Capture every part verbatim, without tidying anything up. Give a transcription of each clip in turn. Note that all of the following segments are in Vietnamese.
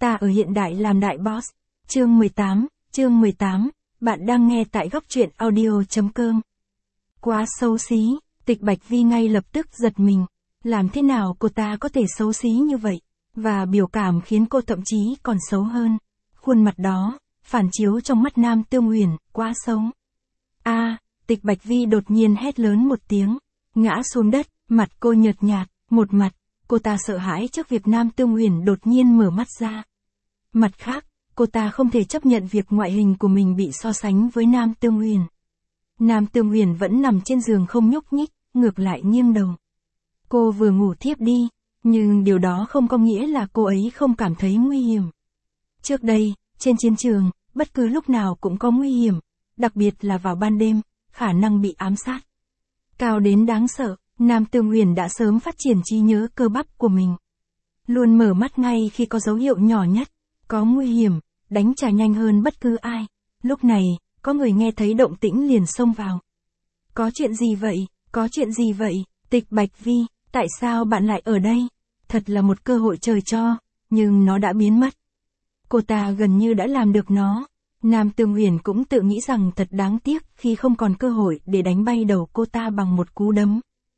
Ta ở hiện đại làm đại boss. Chương mười tám, chương mười tám, bạn đang nghe tại góc truyện audio.com. Quá xấu xí, Tịch Bạch Vi ngay lập tức giật mình. Làm thế nào cô ta có thể xấu xí như vậy? Và biểu cảm khiến cô thậm chí còn xấu hơn. Khuôn mặt đó, phản chiếu trong mắt Nam Tương Uyển, quá xấu. A, Tịch Bạch Vi đột nhiên hét lớn một tiếng, ngã xuống đất, mặt cô nhợt nhạt, một mặt, cô ta sợ hãi trước việc Nam Tương Uyển đột nhiên mở mắt ra. Mặt khác, cô ta không thể chấp nhận việc ngoại hình của mình bị so sánh với Nam Tương Uyển. Nam Tương Uyển vẫn nằm trên giường không nhúc nhích, ngược lại nghiêng đầu. Cô vừa ngủ thiếp đi, nhưng điều đó không có nghĩa là cô ấy không cảm thấy nguy hiểm. Trước đây, trên chiến trường, bất cứ lúc nào cũng có nguy hiểm, đặc biệt là vào ban đêm, khả năng bị ám sát. Cao đến đáng sợ, Nam Tương Uyển đã sớm phát triển trí nhớ cơ bắp của mình. Luôn mở mắt ngay khi có dấu hiệu nhỏ nhất, có nguy hiểm, đánh trả nhanh hơn bất cứ ai. Lúc này, có người nghe thấy động tĩnh liền xông vào. Có chuyện gì vậy, có chuyện gì vậy, Tịch Bạch Vi, tại sao bạn lại ở đây? Thật là một cơ hội trời cho, nhưng nó đã biến mất. Cô ta gần như đã làm được nó. Nam Tương Uyển cũng tự nghĩ rằng thật đáng tiếc khi không còn cơ hội để đánh bay đầu cô ta bằng một cú đấm.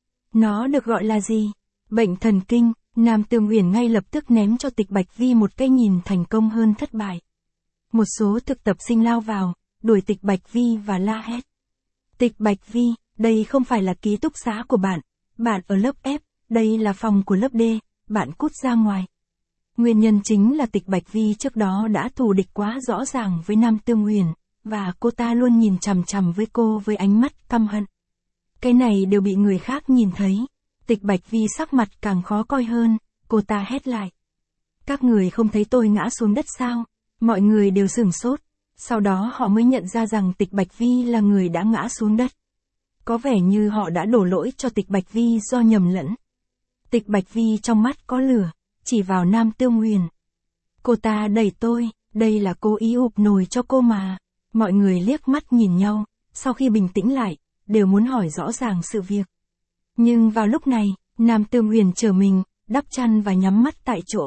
Nó được gọi là gì? Bệnh thần kinh. Nam Tương Uyển ngay lập tức ném cho Tịch Bạch Vi một cái nhìn thành công hơn thất bại. Một số thực tập sinh lao vào, đuổi Tịch Bạch Vi và la hét. Tịch Bạch Vi, đây không phải là ký túc xá của bạn. Bạn ở lớp F, đây là phòng của lớp D, bạn cút ra ngoài. Nguyên nhân chính là Tịch Bạch Vi trước đó đã thù địch quá rõ ràng với Nam Tương Uyển, và cô ta luôn nhìn chằm chằm với cô với ánh mắt căm hận. Cái này đều bị người khác nhìn thấy. Tịch Bạch Vi sắc mặt càng khó coi hơn, cô ta hét lại. Các người không thấy tôi ngã xuống đất sao? Mọi người đều sửng sốt. Sau đó họ mới nhận ra rằng Tịch Bạch Vi là người đã ngã xuống đất. Có vẻ như họ đã đổ lỗi cho Tịch Bạch Vi do nhầm lẫn. Tịch Bạch Vi trong mắt có lửa, chỉ vào Nam Tương Uyển. Cô ta đẩy tôi, đây là cố ý ụp nồi cho cô mà. Mọi người liếc mắt nhìn nhau, sau khi bình tĩnh lại, đều muốn hỏi rõ ràng sự việc. Nhưng vào lúc này, Nam Tương Uyển trở mình, đắp chăn và nhắm mắt tại chỗ.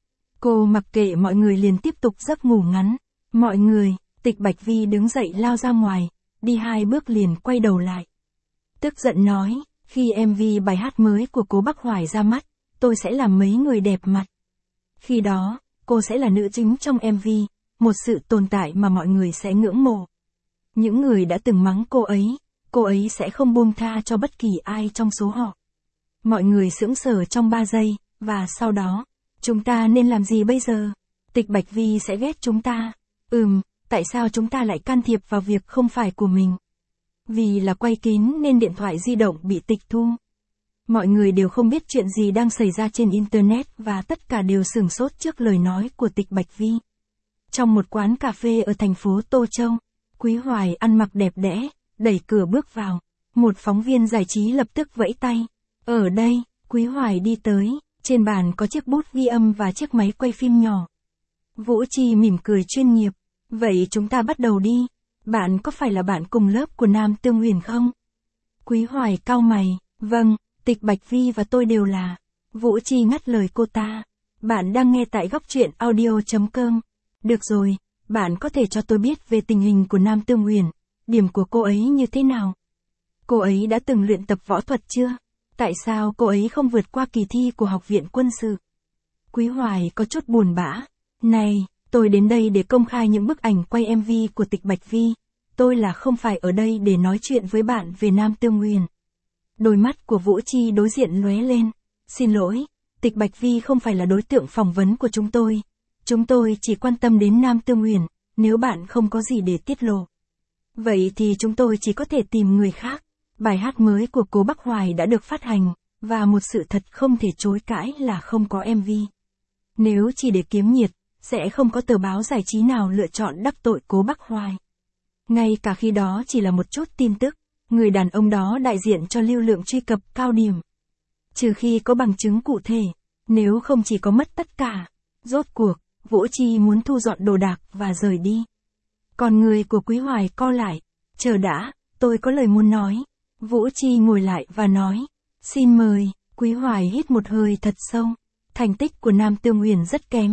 Cô mặc kệ mọi người liền tiếp tục giấc ngủ ngắn. Mọi người, Tịch Bạch Vi đứng dậy lao ra ngoài, đi hai bước liền quay đầu lại. Tức giận nói, khi em vê bài hát mới của Cố Bắc Hoài ra mắt, tôi sẽ làm mấy người đẹp mặt. Khi đó, cô sẽ là nữ chính trong em vê, một sự tồn tại mà mọi người sẽ ngưỡng mộ. Những người đã từng mắng cô ấy, cô ấy sẽ không buông tha cho bất kỳ ai trong số họ. Mọi người sững sờ trong ba giây, và sau đó, chúng ta nên làm gì bây giờ? Tịch Bạch Vi sẽ ghét chúng ta. Ừm, tại sao chúng ta lại can thiệp vào việc không phải của mình? Vì là quay kín nên điện thoại di động bị tịch thu. Mọi người đều không biết chuyện gì đang xảy ra trên Internet và tất cả đều sửng sốt trước lời nói của Tịch Bạch Vi. Trong một quán cà phê ở thành phố Tô Châu, Quý Hoài ăn mặc đẹp đẽ, đẩy cửa bước vào. Một phóng viên giải trí lập tức vẫy tay. Ở đây, Quý Hoài đi tới, trên bàn có chiếc bút ghi âm và chiếc máy quay phim nhỏ. Vũ Chi mỉm cười chuyên nghiệp. Vậy chúng ta bắt đầu đi. Bạn có phải là bạn cùng lớp của Nam Tương Uyển không? Quý Hoài cau mày. Vâng, Tịch Bạch Vi và tôi đều là. Vũ Chi ngắt lời cô ta. Bạn đang nghe tại góc truyện audio.com. Được rồi, bạn có thể cho tôi biết về tình hình của Nam Tương Uyển. Điểm của cô ấy như thế nào? Cô ấy đã từng luyện tập võ thuật chưa? Tại sao cô ấy không vượt qua kỳ thi của Học viện Quân sự? Quý Hoài có chút buồn bã. Này, tôi đến đây để công khai những bức ảnh quay em vê của Tịch Bạch Vi. Tôi là không phải ở đây để nói chuyện với bạn về Nam Tương Uyển. Đôi mắt của Vũ Chi đối diện lóe lên. Xin lỗi, Tịch Bạch Vi không phải là đối tượng phỏng vấn của chúng tôi. Chúng tôi chỉ quan tâm đến Nam Tương Uyển, nếu bạn không có gì để tiết lộ. Vậy thì chúng tôi chỉ có thể tìm người khác. Bài hát mới của Cố Bắc Hoài đã được phát hành, và một sự thật không thể chối cãi là không có em vê. Nếu chỉ để kiếm nhiệt, sẽ không có tờ báo giải trí nào lựa chọn đắc tội Cố Bắc Hoài. Ngay cả khi đó chỉ là một chút tin tức, người đàn ông đó đại diện cho lưu lượng truy cập cao điểm. Trừ khi có bằng chứng cụ thể, nếu không chỉ có mất tất cả. Rốt cuộc, Vũ Chi muốn thu dọn đồ đạc và rời đi. Còn người của Quý Hoài co lại. Chờ đã, tôi có lời muốn nói. Vũ Chi ngồi lại và nói. Xin mời. Quý Hoài hít một hơi thật sâu. Thành tích của Nam Tương Uyển rất kém.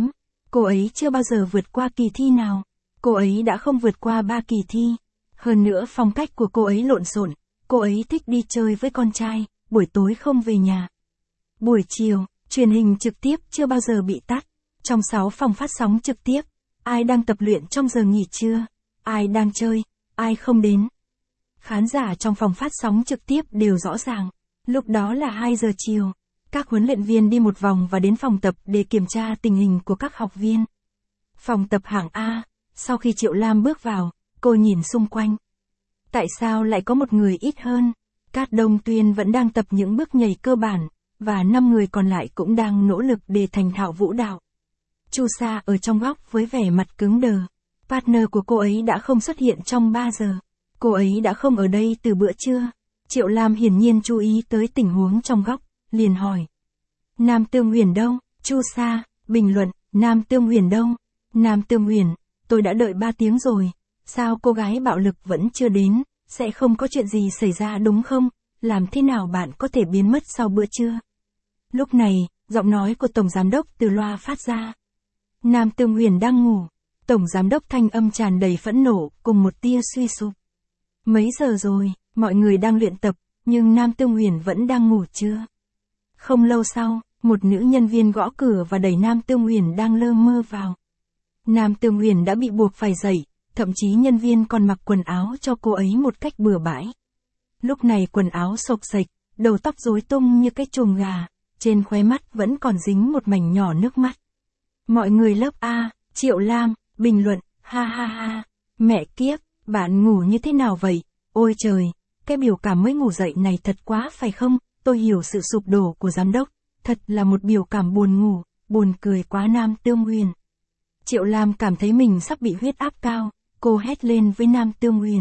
Cô ấy chưa bao giờ vượt qua kỳ thi nào. Cô ấy đã không vượt qua ba kỳ thi. Hơn nữa phong cách của cô ấy lộn xộn. Cô ấy thích đi chơi với con trai, buổi tối không về nhà. Buổi chiều, truyền hình trực tiếp chưa bao giờ bị tắt. Trong sáu phòng phát sóng trực tiếp, ai đang tập luyện trong giờ nghỉ trưa, ai đang chơi, ai không đến. Khán giả trong phòng phát sóng trực tiếp đều rõ ràng. Lúc đó là hai giờ chiều. Các huấn luyện viên đi một vòng và đến phòng tập để kiểm tra tình hình của các học viên. Phòng tập hạng A, sau khi Triệu Lam bước vào, cô nhìn xung quanh. Tại sao lại có một người ít hơn? Cát Đông Tuyên vẫn đang tập những bước nhảy cơ bản, và năm người còn lại cũng đang nỗ lực để thành thạo vũ đạo. Chu Sa ở trong góc với vẻ mặt cứng đờ. Partner của cô ấy đã không xuất hiện trong ba giờ. Cô ấy đã không ở đây từ bữa trưa. Triệu Lam hiển nhiên chú ý tới tình huống trong góc, liền hỏi. Nam Tương Huyền đâu? Chu Sa, bình luận, Nam Tương Huyền đâu? Nam Tương Huyền, tôi đã đợi ba tiếng rồi. Sao cô gái bạo lực vẫn chưa đến? Sẽ không có chuyện gì xảy ra đúng không? Làm thế nào bạn có thể biến mất sau bữa trưa? Lúc này, giọng nói của Tổng Giám đốc từ loa phát ra. Nam Tương Huyền đang ngủ. Tổng Giám đốc thanh âm tràn đầy phẫn nộ, cùng một tia suy sụp. Mấy giờ rồi, mọi người đang luyện tập, nhưng Nam Tương Huyền vẫn đang ngủ chưa? Không lâu sau, một nữ nhân viên gõ cửa và đẩy Nam Tương Huyền đang lơ mơ vào. Nam Tương Huyền đã bị buộc phải dậy, thậm chí nhân viên còn mặc quần áo cho cô ấy một cách bừa bãi. Lúc này quần áo xộc xệch, đầu tóc rối tung như cái chuồng gà, trên khóe mắt vẫn còn dính một mảnh nhỏ nước mắt. Mọi người lớp A, Triệu Lam, bình luận, ha ha ha, mẹ kiếp, bạn ngủ như thế nào vậy? Ôi trời, cái biểu cảm mới ngủ dậy này thật quá phải không? Tôi hiểu sự sụp đổ của giám đốc, thật là một biểu cảm buồn ngủ, buồn cười quá. Nam Tương Huyền. Triệu Lam cảm thấy mình sắp bị huyết áp cao, cô hét lên với Nam Tương Huyền.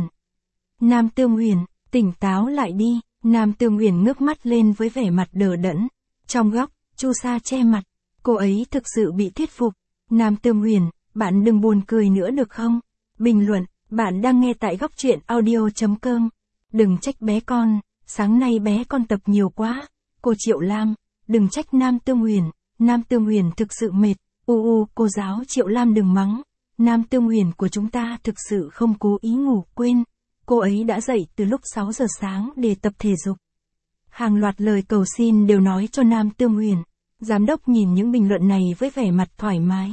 Nam Tương Huyền, tỉnh táo lại đi. Nam Tương Huyền ngước mắt lên với vẻ mặt đờ đẫn. Trong góc, Chu Sa che mặt, cô ấy thực sự bị thuyết phục. Nam Tương Huyền, bạn đừng buồn cười nữa được không? Bình luận, bạn đang nghe tại góc truyện audio chấm com. Đừng trách bé con, sáng nay bé con tập nhiều quá. Cô Triệu Lam, đừng trách Nam Tương Huyền, Nam Tương Huyền thực sự mệt. U u, cô giáo Triệu Lam đừng mắng. Nam Tương Huyền của chúng ta thực sự không cố ý ngủ quên. Cô ấy đã dậy từ lúc sáu giờ sáng để tập thể dục. Hàng loạt lời cầu xin đều nói cho Nam Tương Huyền. Giám đốc nhìn những bình luận này với vẻ mặt thoải mái.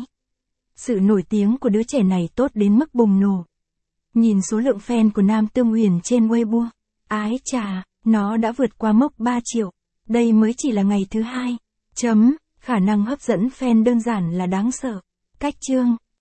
Sự nổi tiếng của đứa trẻ này tốt đến mức bùng nổ. Nhìn số lượng fan của Nam Tương Huyền trên Weibo. Ái chà, nó đã vượt qua mốc ba triệu. Đây mới chỉ là ngày thứ hai. Chấm, khả năng hấp dẫn fan đơn giản là đáng sợ. Cách chương.